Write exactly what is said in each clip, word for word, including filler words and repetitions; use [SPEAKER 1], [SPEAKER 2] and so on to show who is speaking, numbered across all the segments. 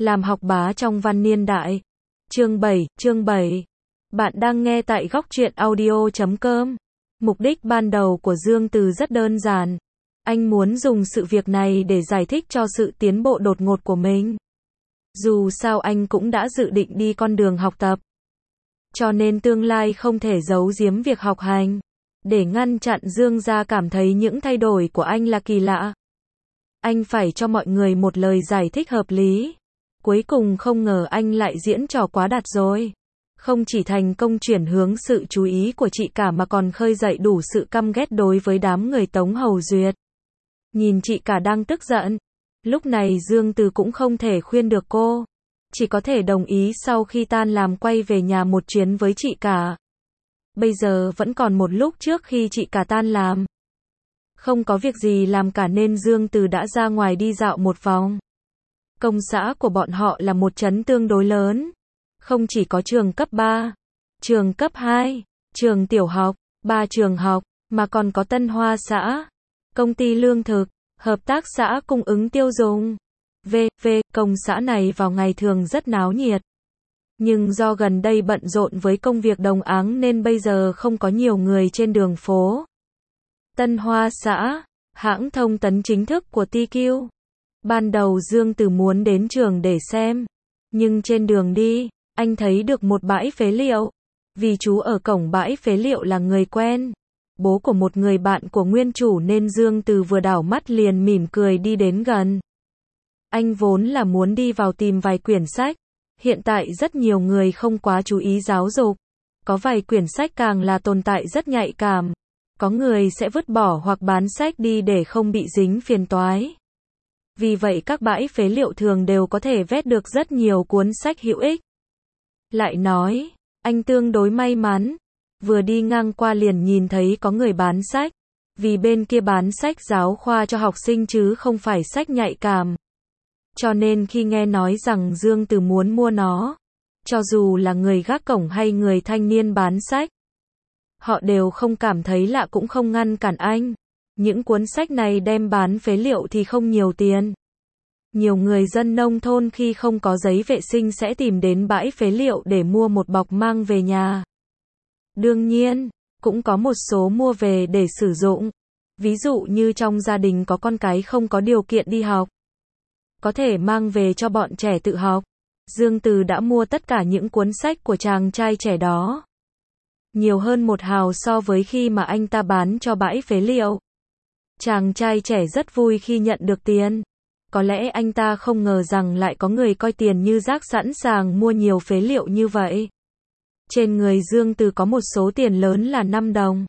[SPEAKER 1] Làm học bá trong văn niên đại. Chương bảy, chương bảy. Bạn đang nghe tại góc truyện audio chấm com. Mục đích ban đầu của Dương Từ rất đơn giản. Anh muốn dùng sự việc này để giải thích cho sự tiến bộ đột ngột của mình. Dù sao anh cũng đã dự định đi con đường học tập. Cho nên tương lai không thể giấu giếm việc học hành. Để ngăn chặn Dương gia cảm thấy những thay đổi của anh là kỳ lạ. Anh phải cho mọi người một lời giải thích hợp lý. Cuối cùng không ngờ anh lại diễn trò quá đạt rồi. Không chỉ thành công chuyển hướng sự chú ý của chị cả mà còn khơi dậy đủ sự căm ghét đối với đám người Tống Hầu Duyệt. Nhìn chị cả đang tức giận. Lúc này Dương Từ cũng không thể khuyên được cô. Chỉ có thể đồng ý sau khi tan làm quay về nhà một chuyến với chị cả. Bây giờ vẫn còn một lúc trước khi chị cả tan làm. Không có việc gì làm cả nên Dương Từ đã ra ngoài đi dạo một vòng. Công xã của bọn họ là một trấn tương đối lớn. Không chỉ có trường cấp ba, trường cấp hai, trường tiểu học, ba trường học, mà còn có Tân Hoa xã, công ty lương thực, hợp tác xã cung ứng tiêu dùng. vê vê Công xã này vào ngày thường rất náo nhiệt. Nhưng do gần đây bận rộn với công việc đồng áng nên bây giờ không có nhiều người trên đường phố. Tân Hoa xã, hãng thông tấn chính thức của tê quy. Ban đầu Dương Từ muốn đến trường để xem. Nhưng trên đường đi, anh thấy được một bãi phế liệu. Vì chú ở cổng bãi phế liệu là người quen. Bố của một người bạn của nguyên chủ nên Dương Từ vừa đảo mắt liền mỉm cười đi đến gần. Anh vốn là muốn đi vào tìm vài quyển sách. Hiện tại rất nhiều người không quá chú ý giáo dục. Có vài quyển sách càng là tồn tại rất nhạy cảm. Có người sẽ vứt bỏ hoặc bán sách đi để không bị dính phiền toái. Vì vậy các bãi phế liệu thường đều có thể vét được rất nhiều cuốn sách hữu ích. Lại nói, anh tương đối may mắn. Vừa đi ngang qua liền nhìn thấy có người bán sách. Vì bên kia bán sách giáo khoa cho học sinh chứ không phải sách nhạy cảm. Cho nên khi nghe nói rằng Dương Từ muốn mua nó, cho dù là người gác cổng hay người thanh niên bán sách, họ đều không cảm thấy lạ cũng không ngăn cản anh. Những cuốn sách này đem bán phế liệu thì không nhiều tiền. Nhiều người dân nông thôn khi không có giấy vệ sinh sẽ tìm đến bãi phế liệu để mua một bọc mang về nhà. Đương nhiên, cũng có một số mua về để sử dụng. Ví dụ như trong gia đình có con cái không có điều kiện đi học, có thể mang về cho bọn trẻ tự học. Dương Từ đã mua tất cả những cuốn sách của chàng trai trẻ đó. Nhiều hơn một hào so với khi mà anh ta bán cho bãi phế liệu. Chàng trai trẻ rất vui khi nhận được tiền. Có lẽ anh ta không ngờ rằng lại có người coi tiền như rác sẵn sàng mua nhiều phế liệu như vậy. Trên người Dương Từ có một số tiền lớn là năm đồng.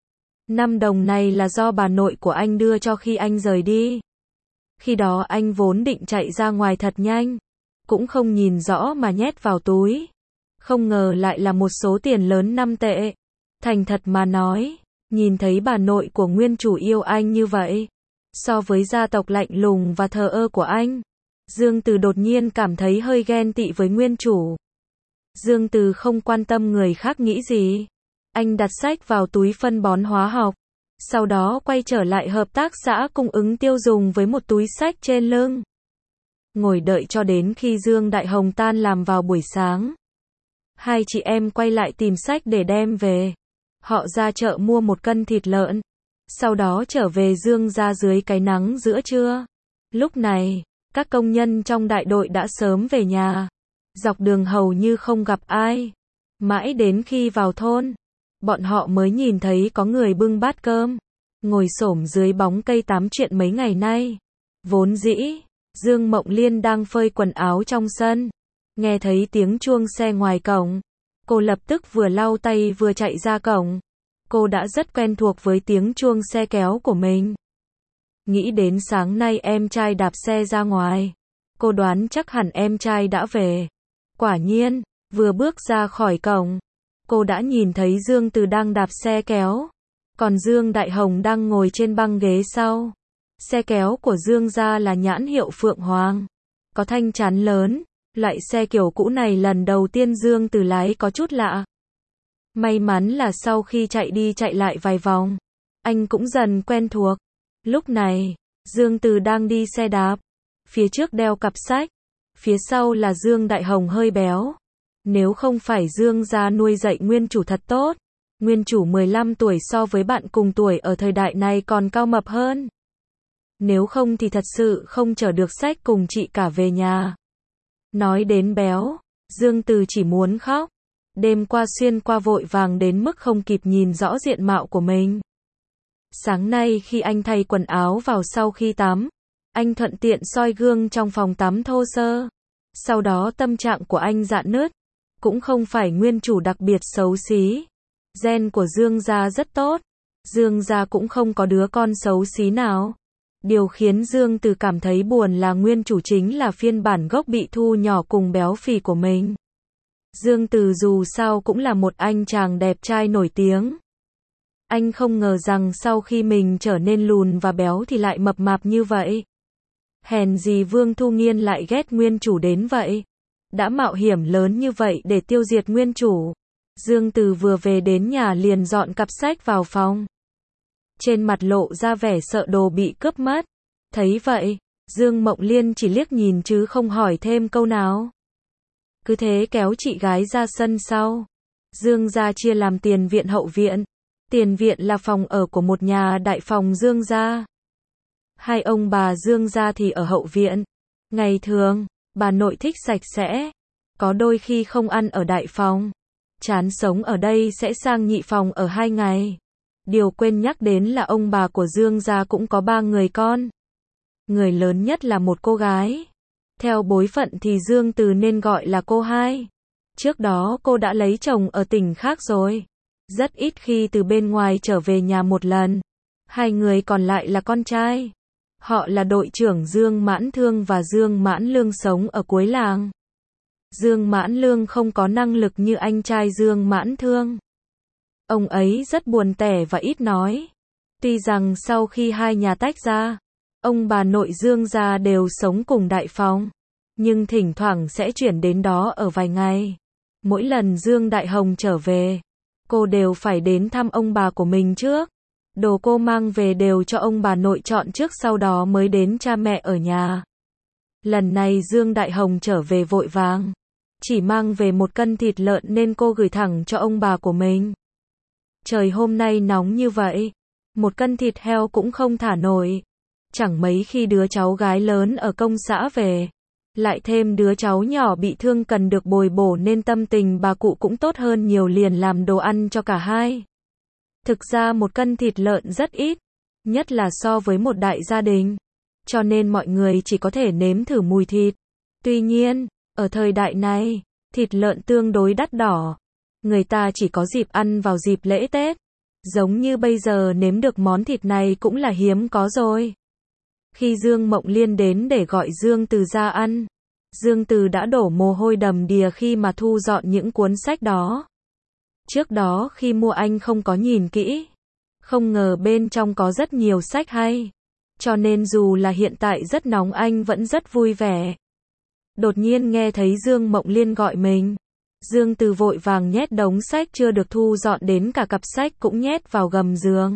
[SPEAKER 1] năm đồng này là do bà nội của anh đưa cho khi anh rời đi. Khi đó anh vốn định chạy ra ngoài thật nhanh. Cũng không nhìn rõ mà nhét vào túi. Không ngờ lại là một số tiền lớn năm tệ. Thành thật mà nói, nhìn thấy bà nội của nguyên chủ yêu anh như vậy. So với gia tộc lạnh lùng và thờ ơ của anh, Dương Từ đột nhiên cảm thấy hơi ghen tị với nguyên chủ. Dương Từ không quan tâm người khác nghĩ gì. Anh đặt sách vào túi phân bón hóa học. Sau đó quay trở lại hợp tác xã cung ứng tiêu dùng với một túi sách trên lưng. Ngồi đợi cho đến khi Dương Đại Hồng tan làm vào buổi sáng. Hai chị em quay lại tìm sách để đem về. Họ ra chợ mua một cân thịt lợn. Sau đó trở về Dương ra dưới cái nắng giữa trưa. Lúc này, các công nhân trong đại đội đã sớm về nhà. Dọc đường hầu như không gặp ai. Mãi đến khi vào thôn, bọn họ mới nhìn thấy có người bưng bát cơm, ngồi xổm dưới bóng cây tám chuyện mấy ngày nay. Vốn dĩ, Dương Mộng Liên đang phơi quần áo trong sân. Nghe thấy tiếng chuông xe ngoài cổng. Cô lập tức vừa lau tay vừa chạy ra cổng. Cô đã rất quen thuộc với tiếng chuông xe kéo của mình. Nghĩ đến sáng nay em trai đạp xe ra ngoài. Cô đoán chắc hẳn em trai đã về. Quả nhiên, vừa bước ra khỏi cổng, cô đã nhìn thấy Dương Từ đang đạp xe kéo. Còn Dương Đại Hồng đang ngồi trên băng ghế sau. Xe kéo của Dương gia là nhãn hiệu Phượng Hoàng. Có thanh chắn lớn. Loại xe kiểu cũ này lần đầu tiên Dương Từ lái có chút lạ. May mắn là sau khi chạy đi chạy lại vài vòng, anh cũng dần quen thuộc. Lúc này, Dương Từ đang đi xe đạp. Phía trước đeo cặp sách. Phía sau là Dương Đại Hồng hơi béo. Nếu không phải Dương gia nuôi dạy nguyên chủ thật tốt, nguyên chủ mười lăm tuổi so với bạn cùng tuổi ở thời đại này còn cao mập hơn. Nếu không thì thật sự không chở được sách cùng chị cả về nhà. Nói đến béo, Dương Từ chỉ muốn khóc. Đêm qua xuyên qua vội vàng đến mức không kịp nhìn rõ diện mạo của mình. Sáng nay khi anh thay quần áo vào sau khi tắm, anh thuận tiện soi gương trong phòng tắm thô sơ. Sau đó tâm trạng của anh rạn nứt. Cũng không phải nguyên chủ đặc biệt xấu xí. Gen của Dương gia rất tốt. Dương gia cũng không có đứa con xấu xí nào. Điều khiến Dương Từ cảm thấy buồn là nguyên chủ chính là phiên bản gốc bị thu nhỏ cùng béo phì của mình. Dương Từ dù sao cũng là một anh chàng đẹp trai nổi tiếng. Anh không ngờ rằng sau khi mình trở nên lùn và béo thì lại mập mạp như vậy. Hèn gì Vương Thu Nghiên lại ghét nguyên chủ đến vậy. Đã mạo hiểm lớn như vậy để tiêu diệt nguyên chủ. Dương Từ vừa về đến nhà liền dọn cặp sách vào phòng. Trên mặt lộ ra vẻ sợ đồ bị cướp mất. Thấy vậy, Dương Mộng Liên chỉ liếc nhìn chứ không hỏi thêm câu nào. Cứ thế kéo chị gái ra sân sau. Dương gia chia làm tiền viện hậu viện. Tiền viện là phòng ở của một nhà đại phòng Dương gia. Hai ông bà Dương gia thì ở hậu viện. Ngày thường, bà nội thích sạch sẽ. Có đôi khi không ăn ở đại phòng. Chán sống ở đây sẽ sang nhị phòng ở hai ngày. Điều quên nhắc đến là ông bà của Dương gia cũng có ba người con. Người lớn nhất là một cô gái. Theo bối phận thì Dương Từ nên gọi là cô hai. Trước đó cô đã lấy chồng ở tỉnh khác rồi. Rất ít khi từ bên ngoài trở về nhà một lần. Hai người còn lại là con trai. Họ là đội trưởng Dương Mãn Thương và Dương Mãn Lương sống ở cuối làng. Dương Mãn Lương không có năng lực như anh trai Dương Mãn Thương. Ông ấy rất buồn tẻ và ít nói. Tuy rằng sau khi hai nhà tách ra, ông bà nội Dương gia đều sống cùng đại phòng, nhưng thỉnh thoảng sẽ chuyển đến đó ở vài ngày. Mỗi lần Dương Đại Hồng trở về, cô đều phải đến thăm ông bà của mình trước. Đồ cô mang về đều cho ông bà nội chọn trước sau đó mới đến cha mẹ ở nhà. Lần này Dương Đại Hồng trở về vội vàng. Chỉ mang về một cân thịt lợn nên cô gửi thẳng cho ông bà của mình. Trời hôm nay nóng như vậy. Một cân thịt heo cũng không thả nổi. Chẳng mấy khi đứa cháu gái lớn ở công xã về. Lại thêm đứa cháu nhỏ bị thương cần được bồi bổ nên tâm tình bà cụ cũng tốt hơn nhiều liền làm đồ ăn cho cả hai. Thực ra một cân thịt lợn rất ít. Nhất là so với một đại gia đình. Cho nên mọi người chỉ có thể nếm thử mùi thịt. Tuy nhiên, ở thời đại này, thịt lợn tương đối đắt đỏ. Người ta chỉ có dịp ăn vào dịp lễ Tết. Giống như bây giờ nếm được món thịt này cũng là hiếm có rồi. Khi Dương Mộng Liên đến để gọi Dương Từ ra ăn, Dương Từ đã đổ mồ hôi đầm đìa khi mà thu dọn những cuốn sách đó. Trước đó khi mua anh không có nhìn kỹ. Không ngờ bên trong có rất nhiều sách hay. Cho nên dù là hiện tại rất nóng anh vẫn rất vui vẻ. Đột nhiên nghe thấy Dương Mộng Liên gọi mình. Dương Từ vội vàng nhét đống sách chưa được thu dọn đến cả cặp sách cũng nhét vào gầm giường.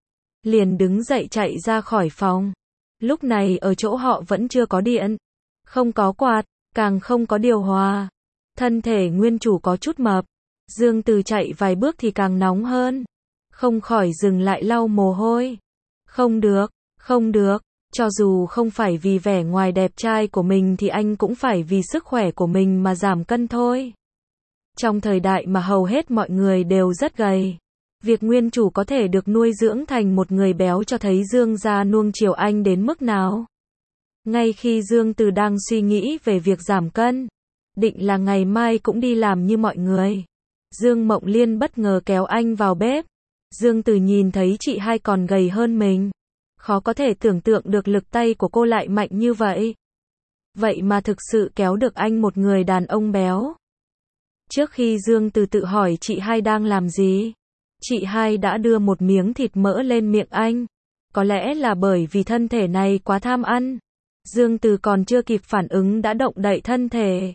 [SPEAKER 1] Liền đứng dậy chạy ra khỏi phòng. Lúc này ở chỗ họ vẫn chưa có điện. Không có quạt, càng không có điều hòa. Thân thể nguyên chủ có chút mập. Dương Từ chạy vài bước thì càng nóng hơn. Không khỏi dừng lại lau mồ hôi. Không được, không được. Cho dù không phải vì vẻ ngoài đẹp trai của mình thì anh cũng phải vì sức khỏe của mình mà giảm cân thôi. Trong thời đại mà hầu hết mọi người đều rất gầy, việc nguyên chủ có thể được nuôi dưỡng thành một người béo cho thấy Dương gia nuông chiều anh đến mức nào. Ngay khi Dương Từ đang suy nghĩ về việc giảm cân, định là ngày mai cũng đi làm như mọi người, Dương Mộng Liên bất ngờ kéo anh vào bếp. Dương Từ nhìn thấy chị hai còn gầy hơn mình. Khó có thể tưởng tượng được lực tay của cô lại mạnh như vậy. Vậy mà thực sự kéo được anh một người đàn ông béo. Trước khi Dương Từ tự hỏi chị hai đang làm gì, chị hai đã đưa một miếng thịt mỡ lên miệng anh. Có lẽ là bởi vì thân thể này quá tham ăn. Dương Từ còn chưa kịp phản ứng đã động đậy thân thể.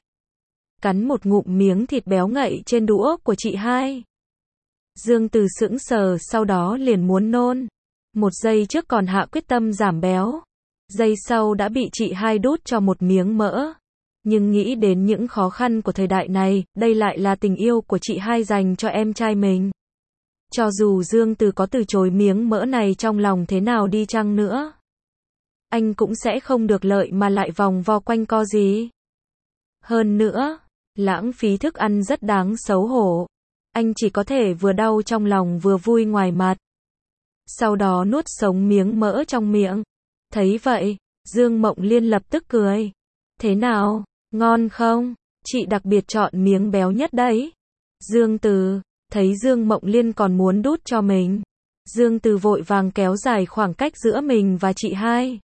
[SPEAKER 1] Cắn một ngụm miếng thịt béo ngậy trên đũa của chị hai. Dương Từ sững sờ sau đó liền muốn nôn. Một giây trước còn hạ quyết tâm giảm béo. Giây sau đã bị chị hai đút cho một miếng mỡ. Nhưng nghĩ đến những khó khăn của thời đại này, đây lại là tình yêu của chị hai dành cho em trai mình. Cho dù Dương Từ có từ chối miếng mỡ này trong lòng thế nào đi chăng nữa, anh cũng sẽ không được lợi mà lại vòng vo quanh co gì. Hơn nữa, lãng phí thức ăn rất đáng xấu hổ. Anh chỉ có thể vừa đau trong lòng vừa vui ngoài mặt. Sau đó nuốt sống miếng mỡ trong miệng. Thấy vậy, Dương Mộng Liên lập tức cười. Thế nào, ngon không? Chị đặc biệt chọn miếng béo nhất đấy. Dương Từ, thấy Dương Mộng Liên còn muốn đút cho mình. Dương Từ vội vàng kéo dài khoảng cách giữa mình và chị hai.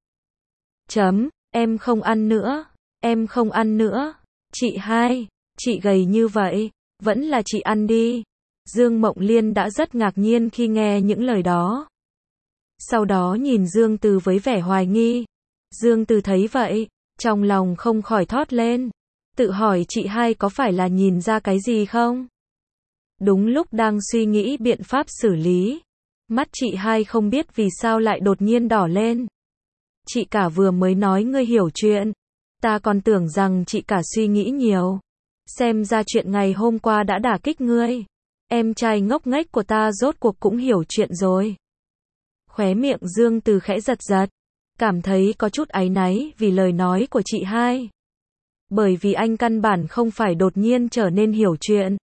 [SPEAKER 1] Chấm, em không ăn nữa, em không ăn nữa. Chị hai, chị gầy như vậy, vẫn là chị ăn đi. Dương Mộng Liên đã rất ngạc nhiên khi nghe những lời đó. Sau đó nhìn Dương Từ với vẻ hoài nghi. Dương Từ thấy vậy, trong lòng không khỏi thốt lên. Tự hỏi chị hai có phải là nhìn ra cái gì không? Đúng lúc đang suy nghĩ biện pháp xử lý, mắt chị hai không biết vì sao lại đột nhiên đỏ lên. Chị cả vừa mới nói ngươi hiểu chuyện. Ta còn tưởng rằng chị cả suy nghĩ nhiều. Xem ra chuyện ngày hôm qua đã đả kích ngươi. Em trai ngốc nghếch của ta rốt cuộc cũng hiểu chuyện rồi. Khóe miệng Dương Từ khẽ giật giật. Cảm thấy có chút áy náy vì lời nói của chị hai. Bởi vì anh căn bản không phải đột nhiên trở nên hiểu chuyện,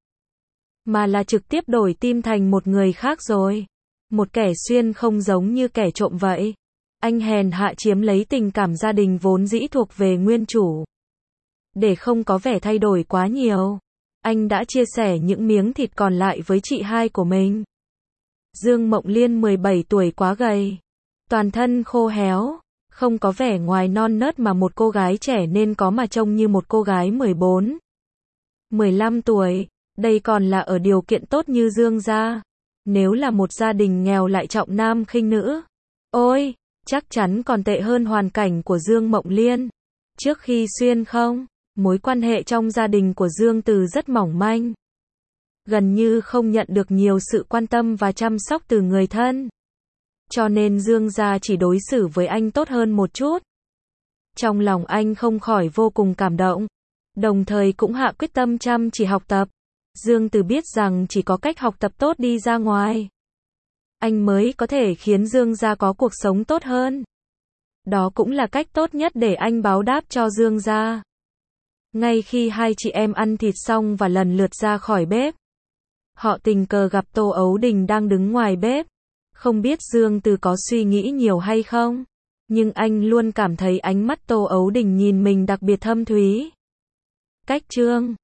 [SPEAKER 1] mà là trực tiếp đổi tim thành một người khác rồi. Một kẻ xuyên không giống như kẻ trộm vậy. Anh hèn hạ chiếm lấy tình cảm gia đình vốn dĩ thuộc về nguyên chủ. Để không có vẻ thay đổi quá nhiều, anh đã chia sẻ những miếng thịt còn lại với chị hai của mình. Dương Mộng Liên mười bảy tuổi quá gầy, toàn thân khô héo, không có vẻ ngoài non nớt mà một cô gái trẻ nên có mà trông như một cô gái mười bốn, mười lăm tuổi. Đây còn là ở điều kiện tốt như Dương gia. Nếu là một gia đình nghèo lại trọng nam khinh nữ, ôi, chắc chắn còn tệ hơn hoàn cảnh của Dương Mộng Liên. Trước khi xuyên không, mối quan hệ trong gia đình của Dương Từ rất mỏng manh. Gần như không nhận được nhiều sự quan tâm và chăm sóc từ người thân. Cho nên Dương gia chỉ đối xử với anh tốt hơn một chút. Trong lòng anh không khỏi vô cùng cảm động, đồng thời cũng hạ quyết tâm chăm chỉ học tập. Dương Từ biết rằng chỉ có cách học tập tốt đi ra ngoài, anh mới có thể khiến Dương gia có cuộc sống tốt hơn. Đó cũng là cách tốt nhất để anh báo đáp cho Dương gia. Ngay khi hai chị em ăn thịt xong và lần lượt ra khỏi bếp, họ tình cờ gặp Tô Ấu Đình đang đứng ngoài bếp. Không biết Dương Từ có suy nghĩ nhiều hay không, nhưng anh luôn cảm thấy ánh mắt Tô Ấu Đình nhìn mình đặc biệt thâm thúy. Cách chương